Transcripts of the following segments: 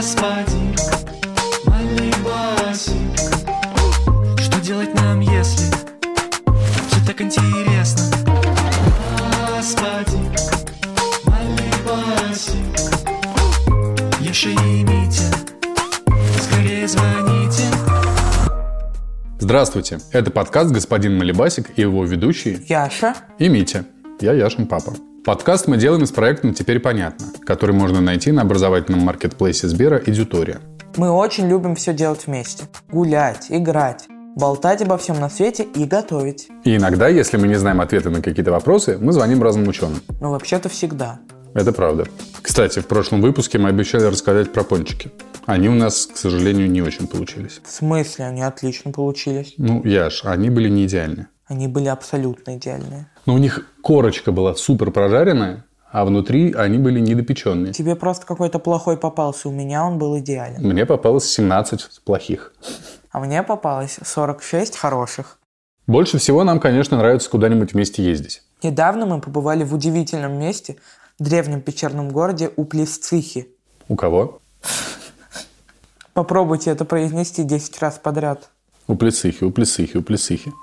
Господин Малибасик, что делать нам, если все так интересно? Господин Малибасик, Яша и Митя, скорее звоните. Здравствуйте, это подкаст «Господин Малибасик» и его ведущие Яша и Митя. Я Яшин папа. Подкаст мы делаем с проектом «Теперь понятно», который можно найти на образовательном маркетплейсе Сбера «Эдютория». Мы очень любим все делать вместе. Гулять, играть, болтать обо всем на свете и готовить. И иногда, если мы не знаем ответы на какие-то вопросы, мы звоним разным ученым. Но вообще-то всегда. Это правда. Кстати, в прошлом выпуске мы обещали рассказать про пончики. Они у нас, к сожалению, не очень получились. В смысле? Они отлично получились. Яш, они были не идеальны. Они были абсолютно идеальные. Но у них корочка была супер прожаренная, а внутри они были недопеченные. Тебе просто какой-то плохой попался. У меня он был идеален. Мне попалось 17 плохих. А мне попалось 46 хороших. Больше всего нам, конечно, нравится куда-нибудь вместе ездить. Недавно мы побывали в удивительном месте, в древнем пещерном городе Уплисцихи. У кого? Попробуйте это произнести 10 раз подряд. Уплисцихи, Уплисцихи, Уплисцихи.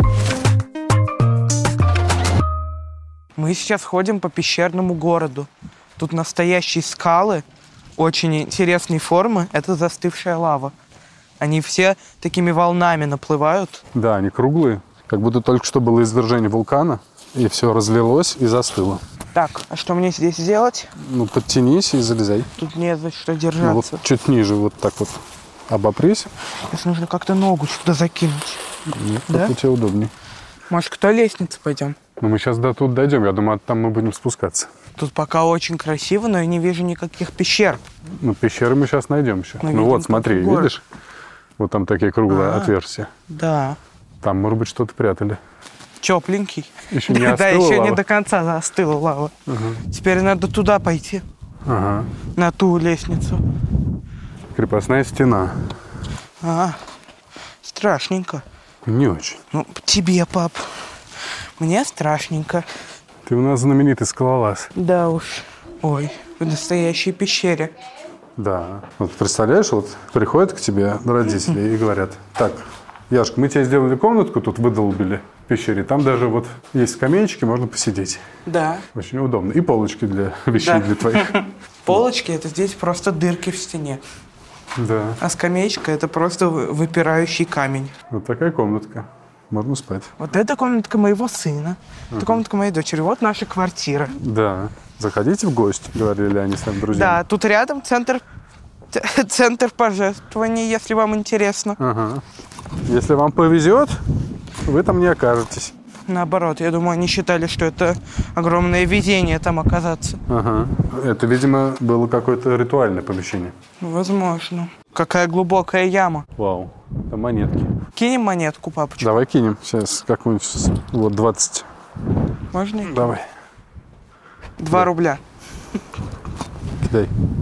Мы сейчас ходим по пещерному городу. Тут настоящие скалы, очень интересной формы. Это застывшая лава. Они все такими волнами наплывают. Да, они круглые, как будто только что было извержение вулкана, и все разлилось и застыло. Так, а что мне здесь делать? Подтянись и залезай. Тут не за что держаться. Чуть ниже, вот так вот обопрись. Сейчас нужно как-то ногу сюда закинуть. Нет, да? как у тебя удобнее. Может, к той лестнице пойдем? Мы сейчас до тут дойдем, я думаю, там мы будем спускаться. Тут пока очень красиво, но я не вижу никаких пещер. Пещеры мы сейчас найдем еще. Мы видим, вот, смотри, город. видишь? Вот там такие круглые отверстия. Да. Там, может быть, что-то прятали. Тепленький. Еще не остыла Да, еще лава. не до конца застыла лава. Теперь надо туда пойти. Ага. На ту лестницу. Крепостная стена. Страшненько. Не очень. Тебе, пап. Мне страшненько. Ты у нас знаменитый скалолаз. Да уж. Ой, в настоящей пещере. Да. Вот представляешь, вот приходят к тебе родители и говорят: так, Яшка, мы тебе сделали комнатку, тут выдолбили в пещере. Там даже вот есть скамеечки, можно посидеть. Да. Очень удобно. И полочки для вещей для твоих. Полочки — это здесь просто дырки в стене. Да. А скамеечка — это просто выпирающий камень. Вот такая комнатка. Можно спать. Вот это комнатка моего сына. Это комнатка моей дочери. Вот наша квартира. Да. Заходите в гости, говорили они своим друзьям. Да, тут рядом центр пожертвований, если вам интересно. Ага. Если вам повезет, вы там не окажетесь. Наоборот, я думаю, они считали, что это огромное везение там оказаться. Ага. Это, видимо, было какое-то ритуальное помещение. Возможно. Какая глубокая яма. Вау. Там монетки. Кинем монетку, папочка? Давай кинем сейчас какую-нибудь. Вот 20. Можно? Давай. 2 рубля. Кидай.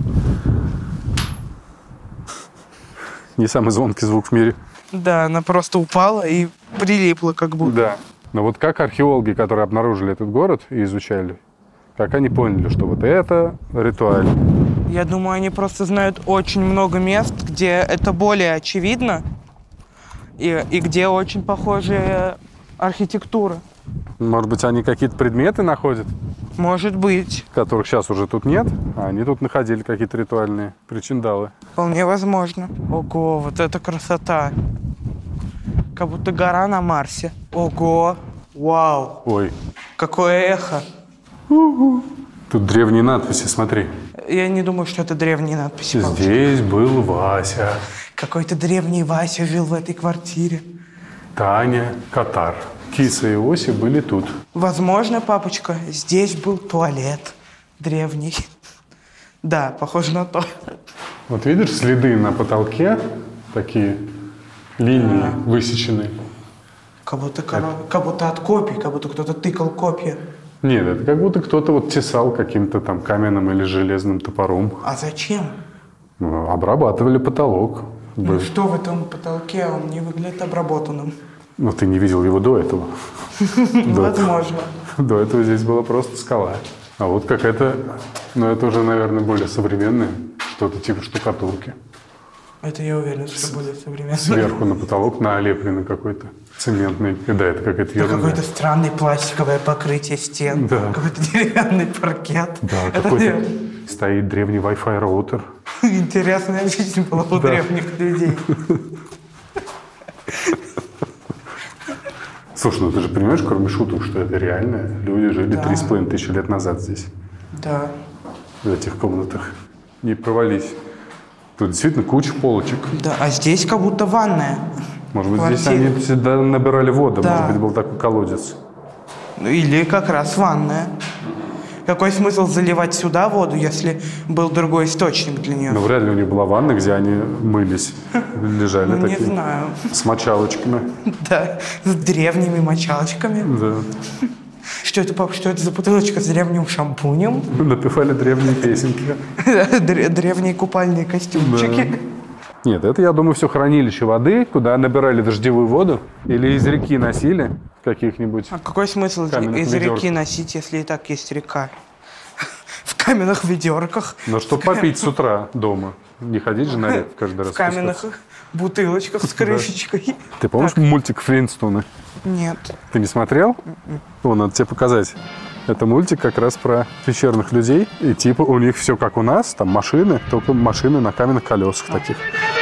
Не самый звонкий звук в мире. Да, она просто упала и прилипла как будто. Да. Но вот как археологи, которые обнаружили этот город и изучали, как они поняли, что вот это ритуаль? Я думаю, они просто знают очень много мест, где это более очевидно и где очень похожая архитектура. Может быть, они какие-то предметы находят, Может быть. которых сейчас уже тут нет, а они тут находили какие-то ритуальные причиндалы. Вполне возможно. Ого, вот это красота. Как будто гора на Марсе. Ого, вау, Ой, какое эхо. тут древние надписи, смотри. Я не думаю, что это древние надписи. папочка. Здесь был Вася, Какой-то древний Вася жил в этой квартире. Таня, Катар. Киса и Оси были тут. Возможно, папочка, здесь был туалет древний. Да, похоже на то. Вот видишь, следы на потолке, такие линии высеченные. Как будто от копий, как будто кто-то тыкал копья. Нет, это как будто кто-то вот тесал каким-то там каменным или железным топором. А зачем? Обрабатывали потолок. Ну что в этом потолке? Он не выглядит обработанным. Ну, ты не видел его до этого. Возможно. До этого здесь была просто скала. А вот какая-то, ну, это уже, наверное, более современная. Что-то типа штукатурки. Это я уверен, что более современно. Сверху на потолок налепленный какой-то цементный. И да, это какая-то Это ерунда. какое-то странное пластиковое покрытие стен. Да. Какой-то деревянный паркет. Да, Это какой-то стоит древний Wi-Fi роутер. интересная жизнь была у Да. древних людей. Слушай, ну ты же понимаешь, кроме шуток, что это реально. Люди жили Да. 3,5 тысячи лет назад здесь, Да. в этих комнатах. Не провались. Тут действительно куча полочек. Да, а здесь как будто ванная. Может быть, здесь Квартира. они всегда набирали воду. Да. Может быть, был такой колодец. Ну, или как раз ванная. Какой смысл заливать сюда воду, если был другой источник для нее? Но вряд ли у них была ванна, где они мылись. Лежали Ну, не такие. знаю. С мочалочками. Да, с древними мочалочками. Да. Что это, пап, что это за бутылочка с древним шампунем? Напевали древние песенки. Древние купальные костюмчики. Нет, это, я думаю, все хранилище воды, куда набирали дождевую воду или из реки носили каких-нибудь. А какой смысл Каменных из ведерках. реки носить, если и так есть река? В каменных ведерках, Но чтобы попить с утра дома. Не ходить же на реку каждый раз. в каменных спускаться. бутылочках с крышечкой. Ты помнишь мультик «Флинстоуны»? Нет. Ты не смотрел? О, надо тебе показать. Это мультик как раз про пещерных людей. И типа у них все как у нас, там машины, только машины на каменных колесах таких.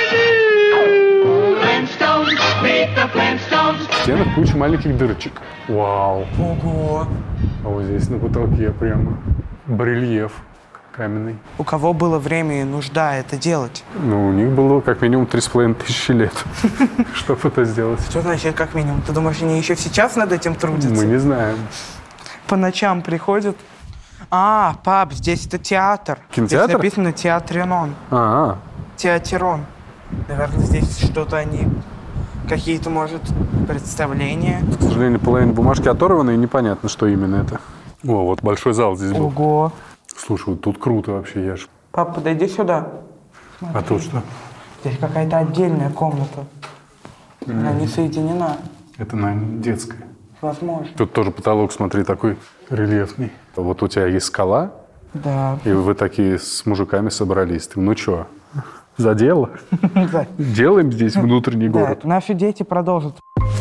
Flintstones, meet the Flintstones. В стенах куча маленьких дырочек. Вау. Ого. А вот здесь на потолке прямо барельеф каменный. У кого было время и нужда это делать? Ну, у них было как минимум 3,5 тысячи лет, чтобы это сделать. Что значит как минимум? Ты думаешь, они еще сейчас над этим трудятся? Мы не знаем. По ночам приходят. А, пап, здесь это театр. Кинотеатр? Здесь написано Театренон. А, Театерон. Наверное, здесь что-то они... Какие-то, может, представления. к сожалению, половина бумажки оторвана, и непонятно, что именно это. О, вот большой зал здесь был. Ого. Слушай, вот тут круто вообще, Яш. Пап, подойди сюда. А тут что? Здесь какая-то отдельная комната. Она не соединена. Это, наверное, детская. Возможно. Тут тоже потолок, смотри, такой рельефный. Вот у тебя есть скала, Да. и вы такие с мужиками собрались. Ты, ну что, за дело? Делаем здесь внутренний Да, город. наши дети продолжат.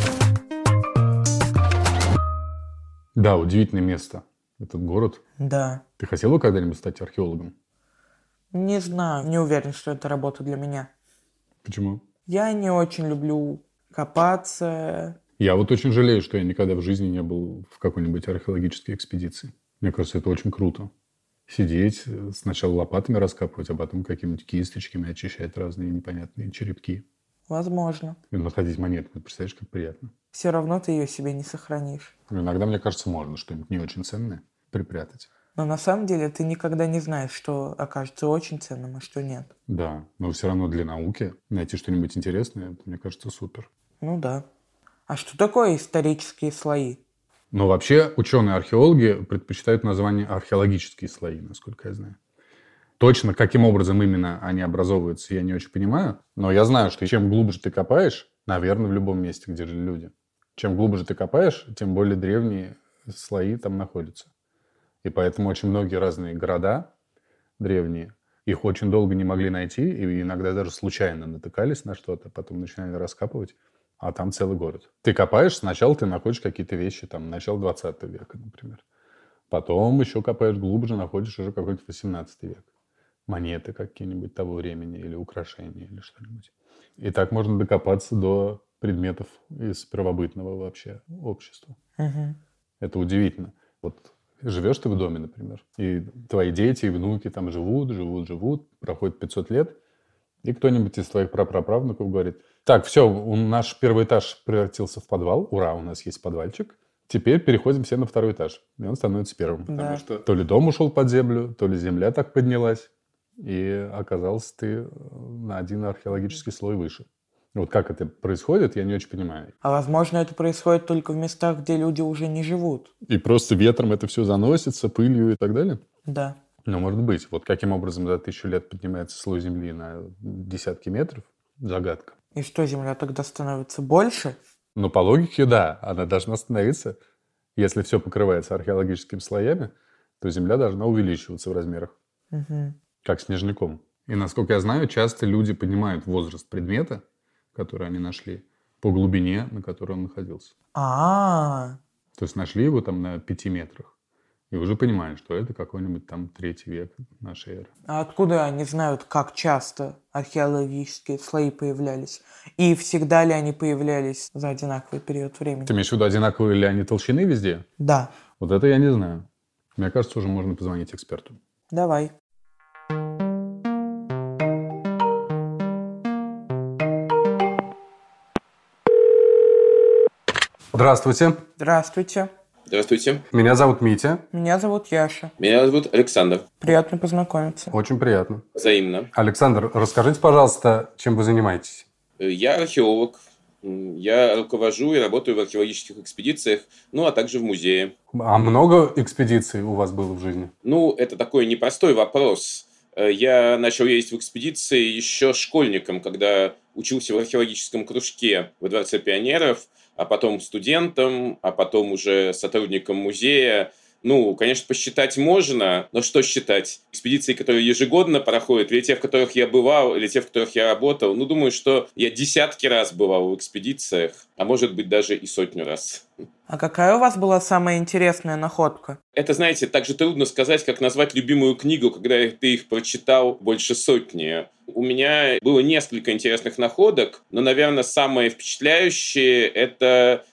Да, удивительное место. Этот город. Да. Ты хотела когда-нибудь стать археологом? Не знаю, не уверен, что это работа для меня. Почему? Я не очень люблю копаться. Я вот очень жалею, что я никогда в жизни не был в какой-нибудь археологической экспедиции. Мне кажется, это очень круто. Сидеть, сначала лопатами раскапывать, а потом какими-нибудь кисточками очищать разные непонятные черепки. Возможно. И находить монеты. Представляешь, как приятно. Все равно ты ее себе не сохранишь. Иногда, мне кажется, можно что-нибудь не очень ценное припрятать. Но на самом деле ты никогда не знаешь, что окажется очень ценным, а что нет. Да, но все равно для науки найти что-нибудь интересное, это, мне кажется, супер. Ну да. А что такое исторические слои? Но вообще ученые-археологи предпочитают название археологические слои, насколько я знаю. Точно, каким образом именно они образовываются, я не очень понимаю. Но я знаю, что чем глубже ты копаешь, наверное, в любом месте, где жили люди, чем глубже ты копаешь, тем более древние слои там находятся. И поэтому очень многие разные города древние, их очень долго не могли найти, и иногда даже случайно натыкались на что-то, потом начинали раскапывать, а там целый город. Ты копаешь, сначала ты находишь какие-то вещи, там, начала 20 века, например. Потом еще копаешь глубже, находишь уже какой-то 18 век. Монеты какие-нибудь того времени, или украшения, или что-нибудь. И так можно докопаться до предметов из первобытного вообще общества. Угу. Это удивительно. Вот живешь ты в доме, например, и твои дети и внуки там живут, проходит 500 лет, и кто-нибудь из твоих прапраправнуков говорит: так, все, наш первый этаж превратился в подвал, ура, у нас есть подвальчик, теперь переходим все на второй этаж. И он становится первым, Да. потому что то ли дом ушел под землю, то ли земля так поднялась, и оказался ты на один археологический слой выше. Вот как это происходит, я не очень понимаю. А возможно, это происходит только в местах, где люди уже не живут. И просто ветром это все заносится, пылью и так далее? Да. Ну, может быть. Вот каким образом за 1000 лет поднимается слой земли на десятки метров? Загадка. И что, Земля тогда становится больше? Но по логике, да, она должна становиться. Если все покрывается археологическими слоями, то Земля должна увеличиваться в размерах. Угу. Как снежником. И, насколько я знаю, часто люди понимают возраст предмета, который они нашли, по глубине, на которой он находился. А, То есть нашли его там на 5 метрах. И уже понимают, что это какой-нибудь там 3 век нашей эры. а откуда они знают, как часто археологические слои появлялись? И всегда ли они появлялись за одинаковый период времени? Ты имеешь в виду, одинаковые ли они толщины везде? Да, Вот это я не знаю. Мне кажется, уже можно позвонить эксперту. давай. Здравствуйте. Здравствуйте. Здравствуйте. Меня зовут Митя. Меня зовут Яша. Меня зовут Александр. Приятно познакомиться. Очень приятно. Взаимно. Александр, расскажите, пожалуйста, чем вы занимаетесь? Я археолог. Я руковожу и работаю в археологических экспедициях, ну, а также в музее. А много экспедиций у вас было в жизни? Ну, это такой непростой вопрос. Я начал ездить в экспедиции еще школьником, когда учился в археологическом кружке во Дворце пионеров, а потом студентом, а потом уже сотрудником музея. Ну, конечно, посчитать можно, но что считать? Экспедиции, которые ежегодно проходят, или те, в которых я бывал, или те, в которых я работал. Ну, думаю, что я десятки раз бывал в экспедициях, а может быть, даже и 100 раз. А какая у вас была самая интересная находка? Это, знаете, так же трудно сказать, как назвать любимую книгу, когда ты их прочитал больше 100. У меня было несколько интересных находок, но, наверное, самое впечатляющее – это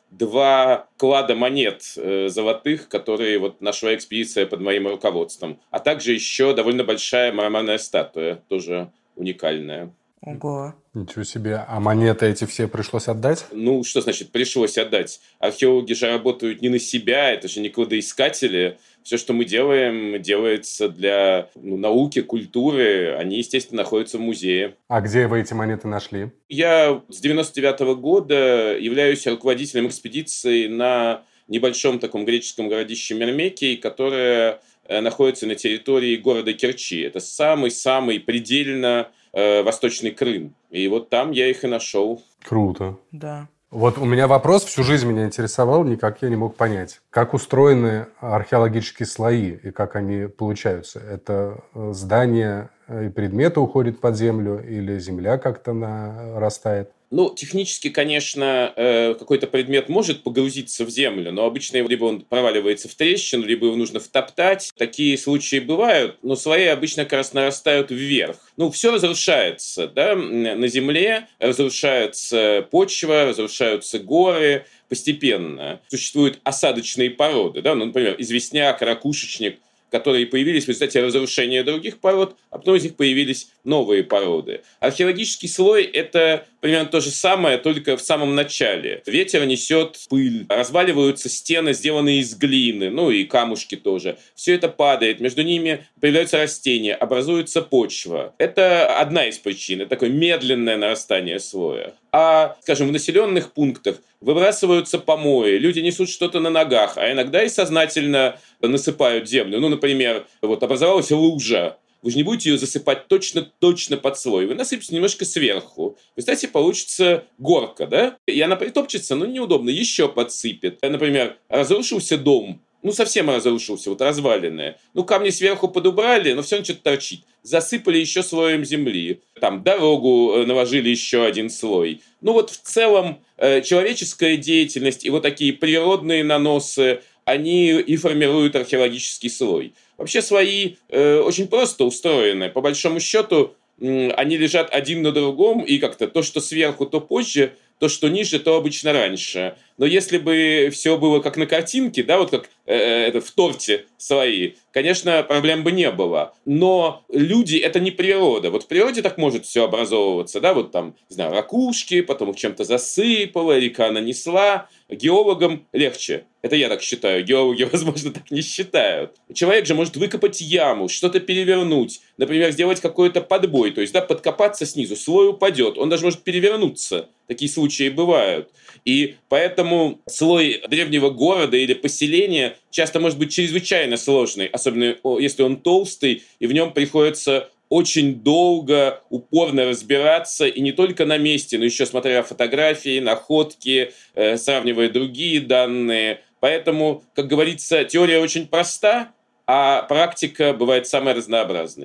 2 клада монет золотых, которые вот нашла экспедиция под моим руководством. А также еще довольно большая мраморная статуя, тоже уникальная. Ого. Ничего себе. А монеты эти все пришлось отдать? Ну, что значит пришлось отдать? Археологи же работают не на себя, это же не кладоискатели. Все, что мы делаем, делается для науки, культуры. Они, естественно, находятся в музее. А где вы эти монеты нашли? Я с 99 года являюсь руководителем экспедиции на небольшом таком греческом городище Мирмекий, которое находится на территории города Керчи. Это самый-самый предельно Восточный Крым. И вот там я их и нашел. Круто. Да. Вот у меня вопрос всю жизнь меня интересовал, никак я не мог понять. Как устроены археологические слои и как они получаются? Это здания и предметы уходят под землю или земля как-то нарастает? Ну, технически, конечно, какой-то предмет может погрузиться в землю, но обычно либо он проваливается в трещину, либо его нужно втоптать. Такие случаи бывают, но слои обычно как раз нарастают вверх. Ну, все разрушается, да, на земле разрушается почва, разрушаются горы постепенно. Существуют осадочные породы, да, ну, например, известняк, ракушечник, которые появились в результате разрушения других пород, а потом из них появились новые породы. Археологический слой – это примерно то же самое, только в самом начале. Ветер несет пыль, разваливаются стены, сделанные из глины, ну и камушки тоже. Все это падает, между ними появляются растения, образуется почва. Это одна из причин, это такое медленное нарастание слоя. А, скажем, в населенных пунктах выбрасываются помои, люди несут что-то на ногах, а иногда и сознательно насыпают землю. Ну, например, вот образовалась лужа. Вы же не будете ее засыпать точно под слой. Вы насыпите немножко сверху. Представьте, получится горка, да? И она притопчется, но неудобно, еще подсыпет. Например, разрушился дом. Ну, совсем разрушился, вот развалины. Ну, камни сверху подубрали, но все равно что-то торчит. Засыпали еще слоем земли. Там дорогу наложили еще один слой. Ну, вот в целом человеческая деятельность и вот такие природные наносы, они и формируют археологический слой. Вообще слои очень просто устроены. По большому счету, они лежат один на другом, и как-то то, что сверху, то позже, то, что ниже, то обычно раньше. Но если бы все было как на картинке, да, вот как это в торте слои, конечно, проблем бы не было. Но люди – это не природа. Вот в природе так может все образовываться, да, вот там, не знаю, ракушки, потом их чем-то засыпало, река нанесла. Геологам легче. Это я так считаю. Геологи, возможно, так не считают. Человек же может выкопать яму, что-то перевернуть, например, сделать какой-то подбой, то есть, да, подкопаться снизу, слой упадет, он даже может перевернуться. Такие случаи бывают. И поэтому слой древнего города или поселения часто может быть чрезвычайно сложный, особенно если он толстый, и в нем приходится очень долго, упорно разбираться, и не только на месте, но еще смотря фотографии, находки, сравнивая другие данные. Поэтому, как говорится, теория очень проста, а практика бывает самой разнообразной.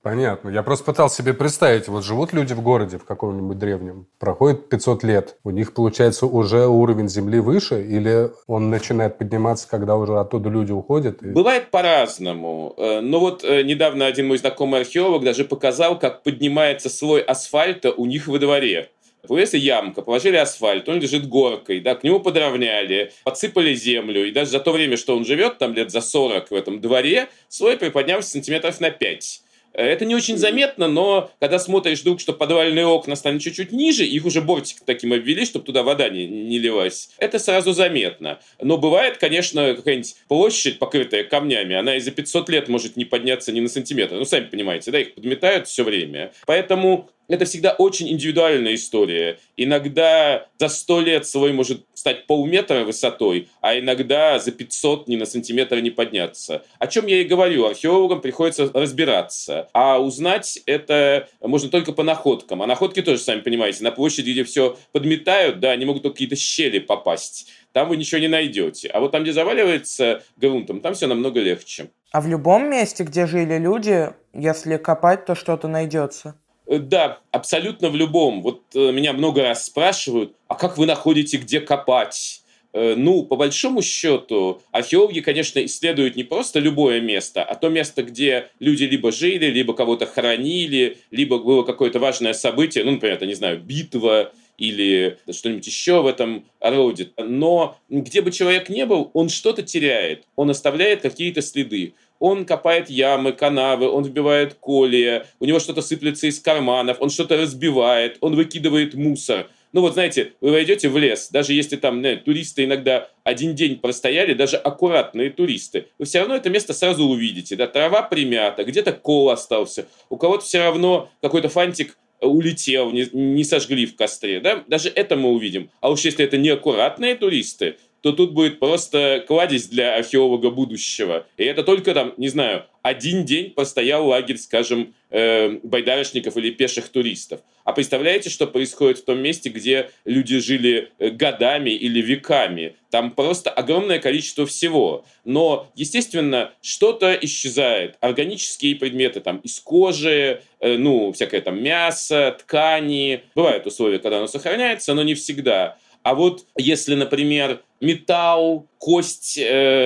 Понятно. Я просто пытался себе представить, вот живут люди в городе в каком-нибудь древнем, проходит 500 лет, у них, получается, уже уровень земли выше, или он начинает подниматься, когда уже оттуда люди уходят? Бывает по-разному. Но вот недавно один мой знакомый археолог даже показал, как поднимается слой асфальта у них во дворе. Появилась ямка, положили асфальт, он лежит горкой, да, к нему подровняли, подсыпали землю, и даже за то время, что он живет, там лет за 40 в этом дворе, слой приподнялся сантиметров на 5. Это не очень заметно, но когда смотришь вдруг, что подвальные окна станут чуть-чуть ниже, их уже бортик таким обвели, чтобы туда вода не лилась, это сразу заметно. Но бывает, конечно, какая-нибудь площадь, покрытая камнями, она и за 500 лет может не подняться ни на сантиметр. Ну, сами понимаете, да, их подметают все время. Поэтому это всегда очень индивидуальная история. Иногда за 100 лет слой может стать полметра высотой, а иногда за 500 ни на сантиметр не подняться. О чем я и говорю, археологам приходится разбираться. А узнать это можно только по находкам. А находки тоже, сами понимаете, на площади, где все подметают, да, они могут только какие-то щели попасть. Там вы ничего не найдете. А вот там, где заваливается грунтом, там все намного легче. А в любом месте, где жили люди, если копать, то что-то найдется? Да, абсолютно в любом. Вот меня много раз спрашивают, а как вы находите, где копать? Ну, по большому счету, археологи, конечно, исследуют не просто любое место, а то место, где люди либо жили, либо кого-то хоронили, либо было какое-то важное событие, ну, например, это, не знаю, битва или что-нибудь еще в этом роде. Но где бы человек ни был, он что-то теряет, он оставляет какие-то следы. Он копает ямы, канавы, он вбивает колея, у него что-то сыплется из карманов, он что-то разбивает, он выкидывает мусор. Ну вот знаете, вы войдете в лес, даже если там туристы иногда один день простояли, даже аккуратные туристы, вы все равно это место сразу увидите. Да? Трава примята, где-то кол остался, у кого-то все равно какой-то фантик улетел, не сожгли в костре. Да? Даже это мы увидим. А уж если это неаккуратные туристы, то тут будет просто кладезь для археолога будущего. И это только там, не знаю, один день постоял лагерь, скажем, байдарочников или пеших туристов. А представляете, что происходит в том месте, где люди жили годами или веками? Там просто огромное количество всего. Но, естественно, что-то исчезает. Органические предметы там из кожи, всякое там мясо, ткани. Бывают условия, когда оно сохраняется, но не всегда. А вот если, например, металл, кость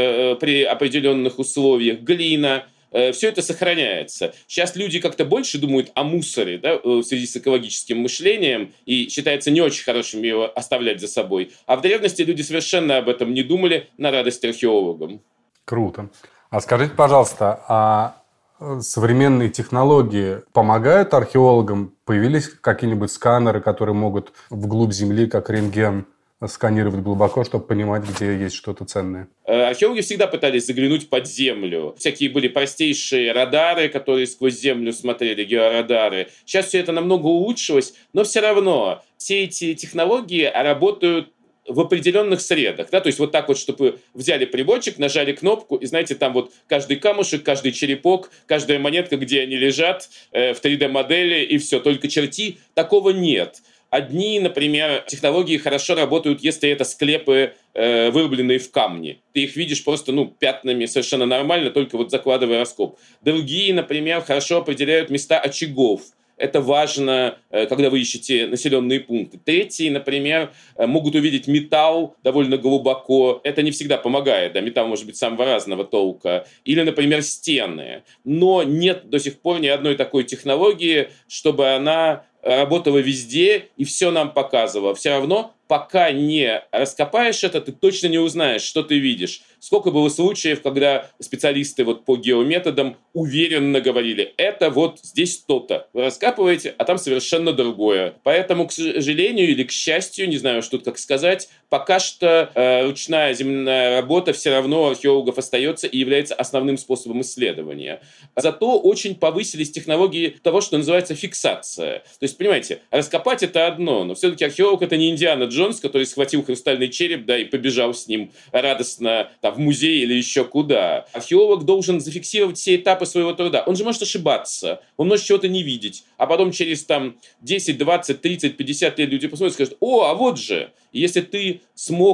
при определенных условиях, глина, все это сохраняется. Сейчас люди как-то больше думают о мусоре, да, в связи с экологическим мышлением, и считается не очень хорошим его оставлять за собой. А в древности люди совершенно об этом не думали, на радость археологам. Круто. А скажите, пожалуйста, а современные технологии помогают археологам? Появились какие-нибудь сканеры, которые могут вглубь земли, как рентген, сканировать глубоко, чтобы понимать, где есть что-то ценное? Археологи всегда пытались заглянуть под землю. Всякие были простейшие радары, которые сквозь землю смотрели, георадары. Сейчас все это намного улучшилось, но все равно все эти технологии работают в определенных средах, да, то есть вот так вот, чтобы взяли приборчик, нажали кнопку, и знаете, там вот каждый камушек, каждый черепок, каждая монетка, где они лежат в 3D-модели, и все, только черти, такого нет. Одни, например, технологии хорошо работают, если это склепы, вырубленные в камне. Ты их видишь просто, пятнами совершенно нормально, только вот закладывая раскоп. Другие, например, хорошо определяют места очагов. Это важно, когда вы ищете населенные пункты. Третьи, например, могут увидеть металл довольно глубоко. Это не всегда помогает. Да? Металл может быть самого разного толка. Или, например, стены. Но нет до сих пор ни одной такой технологии, чтобы она работала везде и все нам показывала. Все равно, пока не раскопаешь это, ты точно не узнаешь, что ты видишь. Сколько было случаев, когда специалисты вот по геометодам уверенно говорили, это вот здесь то-то. Вы раскапываете, а там совершенно другое. Поэтому, к сожалению или к счастью, не знаю, что тут как сказать, пока что ручная земная работа все равно у археологов остается и является основным способом исследования. Зато очень повысились технологии того, что называется фиксация. То есть, понимаете, раскопать это одно, но все-таки археолог это не Индиана Джонс, который схватил хрустальный череп, да, и побежал с ним радостно в музей или еще куда. Археолог должен зафиксировать все этапы своего труда. Он же может ошибаться, он может чего-то не видеть, а потом через 10, 20, 30, 50 лет люди посмотрят и скажут, а вот же. И если ты смог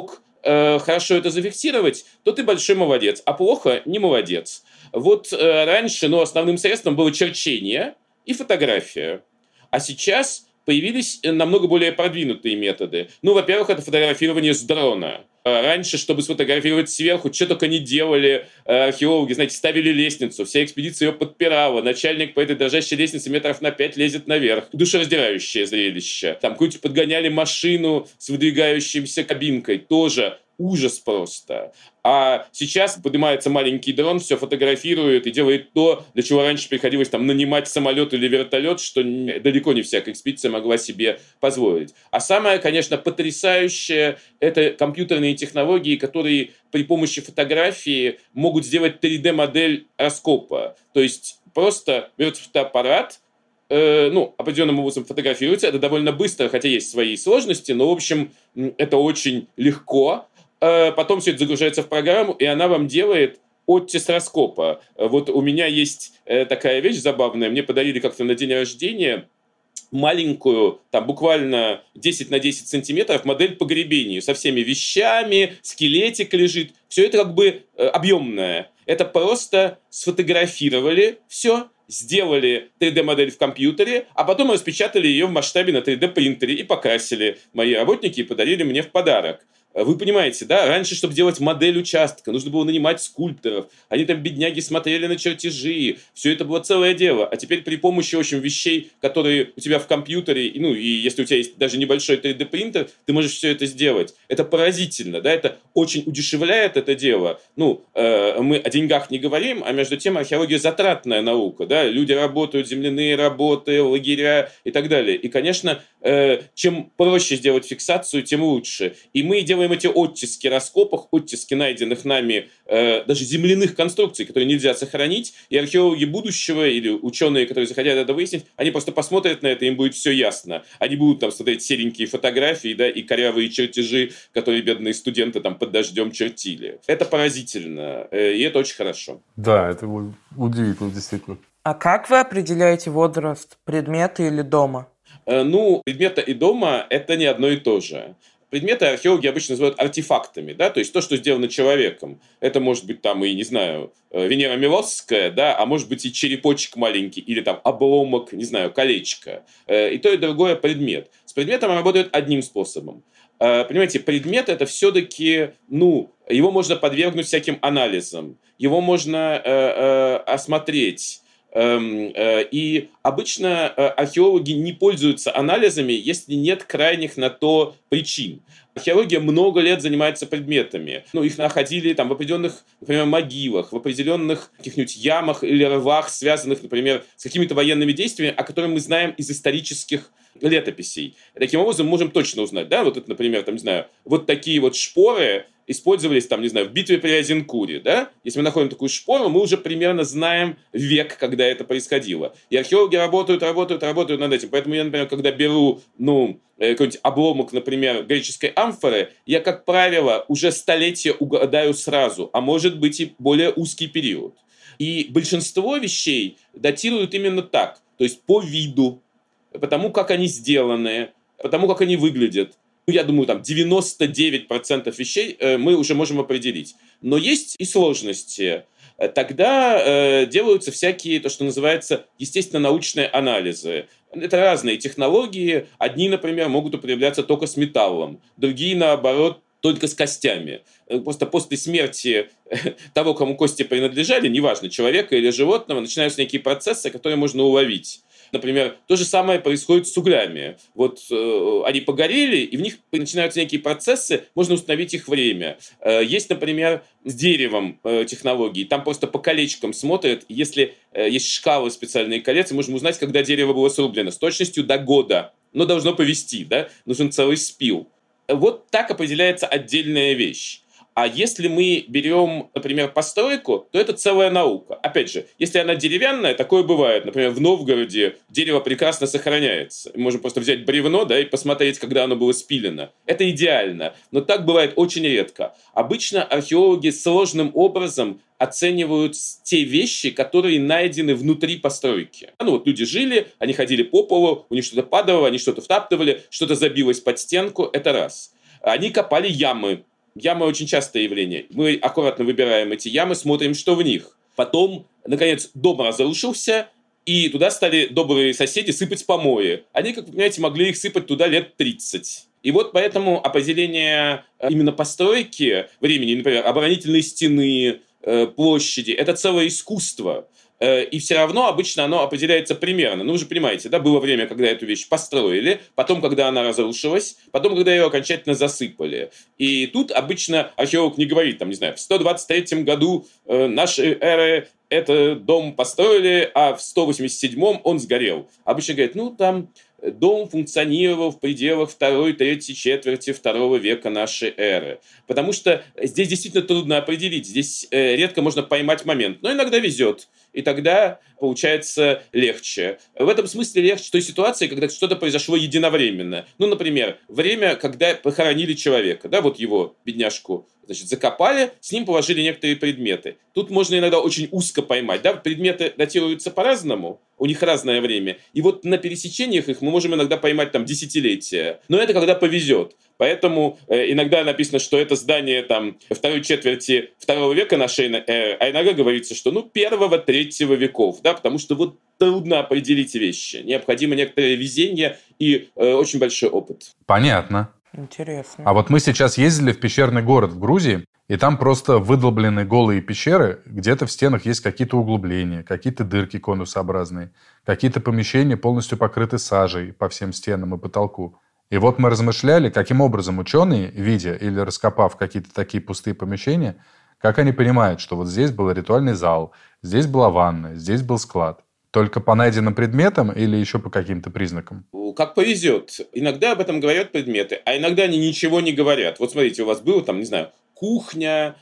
хорошо это зафиксировать, то ты большой молодец, а плохо – не молодец. Вот раньше основным средством было черчение и фотография. А сейчас появились намного более продвинутые методы. Во-первых, это фотографирование с дрона. Раньше, чтобы сфотографировать сверху, что только не делали археологи, знаете, ставили лестницу, вся экспедиция ее подпирала, начальник по этой дрожащей лестнице метров на 5 лезет наверх. Душераздирающее зрелище. Там какую-нибудь подгоняли машину с выдвигающейся кабинкой, тоже ужас просто. А сейчас поднимается маленький дрон, все фотографирует и делает то, для чего раньше приходилось нанимать самолет или вертолет, что далеко не всякая экспедиция могла себе позволить. А самое, конечно, потрясающее – это компьютерные технологии, которые при помощи фотографии могут сделать 3D-модель раскопа. То есть просто берется фотоаппарат, определенным образом фотографируется. Это довольно быстро, хотя есть свои сложности, но, в общем, это очень легко. Потом все это загружается в программу, и она вам делает оттиск раскопа. Вот у меня есть такая вещь забавная. Мне подарили как-то на день рождения маленькую, буквально 10 на 10 сантиметров модель погребения со всеми вещами, скелетик лежит. Все это объемное. Это просто сфотографировали все, сделали 3D-модель в компьютере, а потом распечатали ее в масштабе на 3D-принтере и покрасили мои работники и подарили мне в подарок. Вы понимаете, да? Раньше, чтобы делать модель участка, нужно было нанимать скульпторов. Они бедняги, смотрели на чертежи. Все это было целое дело. А теперь при помощи, в общем, вещей, которые у тебя в компьютере, и если у тебя есть даже небольшой 3D-принтер, ты можешь все это сделать. Это поразительно, да? Это очень удешевляет это дело. Мы о деньгах не говорим, а между тем археология затратная наука, да? Люди работают, земляные работы, лагеря и так далее. И, конечно, чем проще сделать фиксацию, тем лучше. И мы делаем эти оттиски раскопов, оттиски найденных нами даже земляных конструкций, которые нельзя сохранить, и археологи будущего или ученые, которые захотят это выяснить, они просто посмотрят на это, им будет все ясно. Они будут смотреть серенькие фотографии, да, и корявые чертежи, которые бедные студенты под дождем чертили. Это поразительно, и это очень хорошо. Да, это удивительно, действительно. А как вы определяете возраст предмета или дома? Предмета и дома – это не одно и то же. Предметы археологи обычно называют артефактами, да, то есть то, что сделано человеком. Это может быть Венера Милосская, да, а может быть и черепочек маленький, или обломок, колечко. И то, и другое предмет. С предметом работают одним способом. Понимаете, предмет это все-таки, его можно подвергнуть всяким анализам, его можно осмотреть. И обычно археологи не пользуются анализами, если нет крайних на то причин. Археология много лет занимается предметами. Их находили в определенных, например, могилах, в определенных каких-нибудь ямах или рвах, связанных, например, с какими-то военными действиями, о которых мы знаем из исторических летописей. Таким образом, мы можем точно узнать, да, например, вот такие шпоры использовались, в битве при Азенкуре, да? Если мы находим такую шпору, мы уже примерно знаем век, когда это происходило. И археологи работают над этим. Поэтому я, например, когда беру, какой-нибудь обломок, например, греческой амфоры, я, как правило, уже столетия угадаю сразу, а может быть и более узкий период. И большинство вещей датируют именно так, то есть по виду, потому как они сделаны, потому как они выглядят. Я думаю, 99% вещей мы уже можем определить. Но есть и сложности. Тогда делаются всякие, то, что называется, естественно-научные анализы. Это разные технологии. Одни, например, могут употребляться только с металлом, другие, наоборот, только с костями. Просто после смерти того, кому кости принадлежали, неважно, человека или животного, начинаются некие процессы, которые можно уловить. Например, то же самое происходит с углями. Они погорели, и в них начинаются некие процессы, можно установить их время. Есть, например, с деревом технологии. Там просто по колечкам смотрят. Если есть шкалы специальные колец, можем узнать, когда дерево было срублено. С точностью до года. Но должно повести, да? Нужен целый спил. Вот так определяется отдельная вещь. А если мы берем, например, постройку, то это целая наука. Опять же, если она деревянная, такое бывает. Например, в Новгороде дерево прекрасно сохраняется. Мы можем просто взять бревно, да, и посмотреть, когда оно было спилено. Это идеально. Но так бывает очень редко. Обычно археологи сложным образом оценивают те вещи, которые найдены внутри постройки. Люди жили, они ходили по полу, у них что-то падало, они что-то втаптывали, что-то забилось под стенку. Это раз. Они копали ямы. Ямы очень частое явление. Мы аккуратно выбираем эти ямы, смотрим, что в них. Потом, наконец, дом разрушился, и туда стали добрые соседи сыпать помои. Они, как вы понимаете, могли их сыпать туда лет 30. И вот поэтому определение именно постройки времени, например, оборонительной стены, площади, это целое искусство. И все равно обычно оно определяется примерно. Ну, вы же понимаете, да, было время, когда эту вещь построили, потом, когда она разрушилась, потом, когда ее окончательно засыпали. И тут обычно археолог не говорит, там, не знаю, в 123 году нашей эры этот дом построили, а в 187-м он сгорел. Обычно говорят, ну, там дом функционировал в пределах 2-3 четверти 2 века нашей эры. Потому что здесь действительно трудно определить, здесь редко можно поймать момент, но иногда везет. И тогда получается легче. В этом смысле легче той ситуации, когда что-то произошло единовременно. Ну, например, время, когда похоронили человека, да, вот его, бедняжку, значит, закопали, с ним положили некоторые предметы. Тут можно иногда очень узко поймать, да, предметы датируются по-разному, у них разное время. И вот на пересечениях их мы можем иногда поймать там десятилетия. Но это когда повезет. Поэтому иногда написано, что это здание там 2 четверти 2 века нашей эры, а иногда говорится, что 1-3 веков, да, потому что вот трудно определить вещи. Необходимо некоторое везение и очень большой опыт. Понятно. Интересно. А вот мы сейчас ездили в пещерный город в Грузии, и там просто выдолблены голые пещеры, где-то в стенах есть какие-то углубления, какие-то дырки конусообразные, какие-то помещения полностью покрыты сажей по всем стенам и потолку. И вот мы размышляли, каким образом ученые, видя или раскопав какие-то такие пустые помещения, как они понимают, что вот здесь был ритуальный зал, здесь была ванная, здесь был склад. Только по найденным предметам или еще по каким-то признакам? Как повезет. Иногда об этом говорят предметы, а иногда они ничего не говорят. Вот смотрите, у вас было там, не знаю, кухня,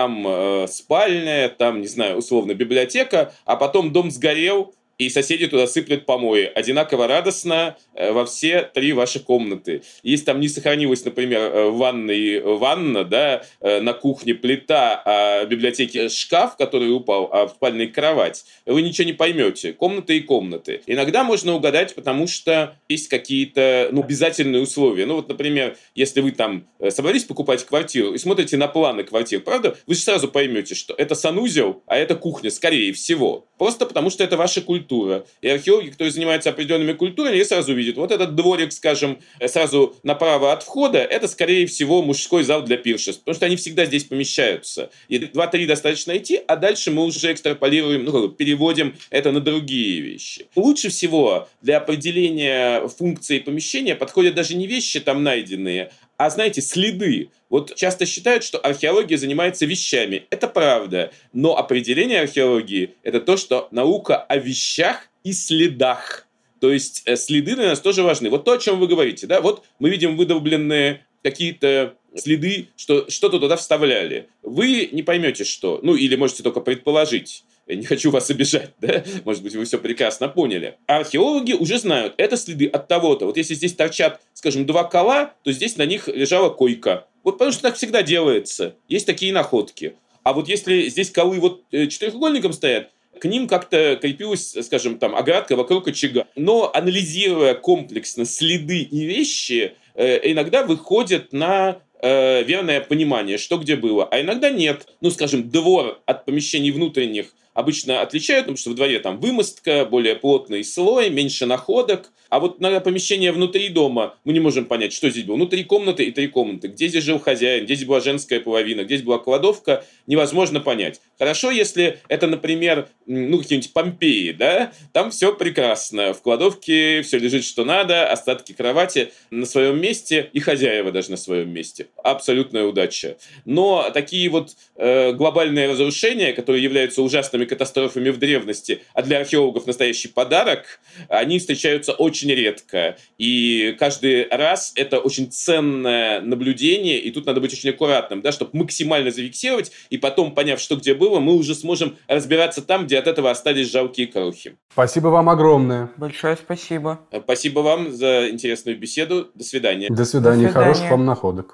там спальня, там, не знаю, условно библиотека, а потом дом сгорел, и соседи туда сыплют помои. Одинаково радостно во все 3 ваши комнаты. Если там не сохранилась, например, в ванной ванна, да, на кухне плита, а в библиотеке шкаф, который упал, а в спальне кровать, вы ничего не поймете. Комнаты и комнаты. Иногда можно угадать, потому что есть какие-то обязательные условия. Ну вот, например, если вы там собрались покупать квартиру и смотрите на планы квартир, правда, вы же сразу поймете, что это санузел, а это кухня, скорее всего. Просто потому что это ваша культура. И археологи, которые занимаются определенными культурами, они сразу видят, вот этот дворик, скажем, сразу направо от входа, это, скорее всего, мужской зал для пиршеств, потому что они всегда здесь помещаются. И 2-3 достаточно идти, а дальше мы уже экстраполируем, переводим это на другие вещи. Лучше всего для определения функции помещения подходят даже не вещи там найденные, а, знаете, следы. Вот часто считают, что археология занимается вещами. Это правда. Но определение археологии – это то, что наука о вещах и следах. То есть следы для нас тоже важны. Вот то, о чем вы говорите. Да? Вот мы видим выдолбленные какие-то следы, что что-то туда вставляли. Вы не поймете, что. Или можете только предположить. Я не хочу вас обижать, да? Может быть, вы все прекрасно поняли. А археологи уже знают, это следы от того-то. Вот если здесь торчат, скажем, 2 кола, то здесь на них лежала койка. Вот потому что так всегда делается. Есть такие находки. А вот если здесь колы четырехугольником стоят, к ним как-то крепилась, скажем, там оградка вокруг очага. Но анализируя комплексно следы и вещи, иногда выходят на верное понимание, что где было. А иногда нет. Скажем, двор от помещений внутренних обычно отличают, потому что в дворе там вымостка, более плотный слой, меньше находок. А вот на помещение внутри дома мы не можем понять, что здесь было. 3 комнаты и 3 комнаты. Где здесь жил хозяин, где здесь была женская половина, где здесь была кладовка, невозможно понять. Хорошо, если это, например, какие-нибудь Помпеи, да? Там все прекрасно. В кладовке все лежит, что надо, остатки кровати на своем месте, и хозяева даже на своем месте. Абсолютная удача. Но такие глобальные разрушения, которые являются ужасными катастрофами в древности, а для археологов настоящий подарок, они встречаются очень редко. И каждый раз это очень ценное наблюдение, и тут надо быть очень аккуратным, да, чтобы максимально зафиксировать, и потом, поняв, что где было, мы уже сможем разбираться там, где от этого остались жалкие крохи. Спасибо вам огромное. Большое спасибо. Спасибо вам за интересную беседу. До свидания. До свидания. До свидания. Хороших вам находок.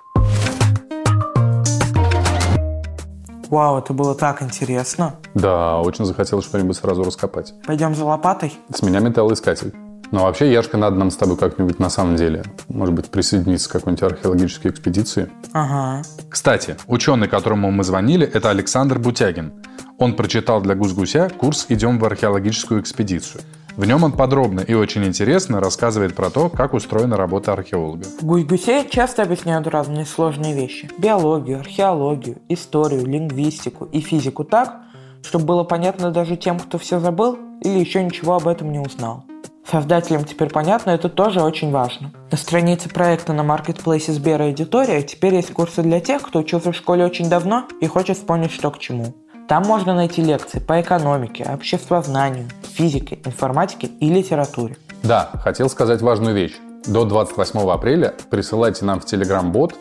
Вау, это было так интересно. Да, очень захотелось что-нибудь сразу раскопать. Пойдем за лопатой? С меня металлоискатель. Но вообще, Яшка, надо нам с тобой как-нибудь на самом деле, может быть, присоединиться к какой-нибудь археологической экспедиции. Ага. Кстати, ученый, которому мы звонили, это Александр Бутягин. Он прочитал для «Гусь-гуся» курс «Идем в археологическую экспедицию». В нем он подробно и очень интересно рассказывает про то, как устроена работа археолога. В «Гусь-гусе» часто объясняют разные сложные вещи. Биологию, археологию, историю, лингвистику и физику так, чтобы было понятно даже тем, кто все забыл или еще ничего об этом не узнал. Создателям теперь понятно, это тоже очень важно. На странице проекта на маркетплейсе Сбера Эдитория теперь есть курсы для тех, кто учился в школе очень давно и хочет вспомнить, что к чему. Там можно найти лекции по экономике, обществознанию, физике, информатике и литературе. Да, хотел сказать важную вещь. До 28 апреля присылайте нам в Telegram-бот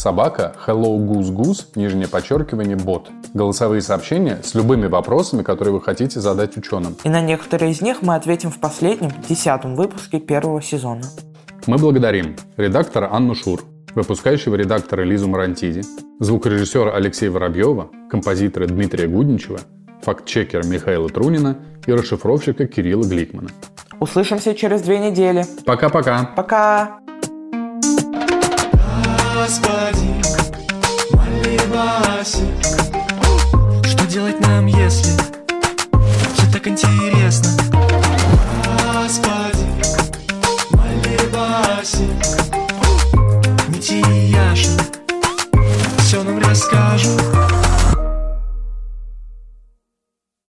@hellogoose_bot голосовые сообщения с любыми вопросами, которые вы хотите задать ученым. И на некоторые из них мы ответим в последнем, 10-м выпуске первого сезона. Мы благодарим редактора Анну Шур, выпускающего редактора Лизу Марантиди, звукорежиссера Алексея Воробьева, композитора Дмитрия Гудничева, фактчекера Михаила Трунина и расшифровщика Кирилла Гликмана. Услышимся через 2 недели. Пока-пока. Пока! Господин, Малибасик, что делать нам, если все так интересно? Господин.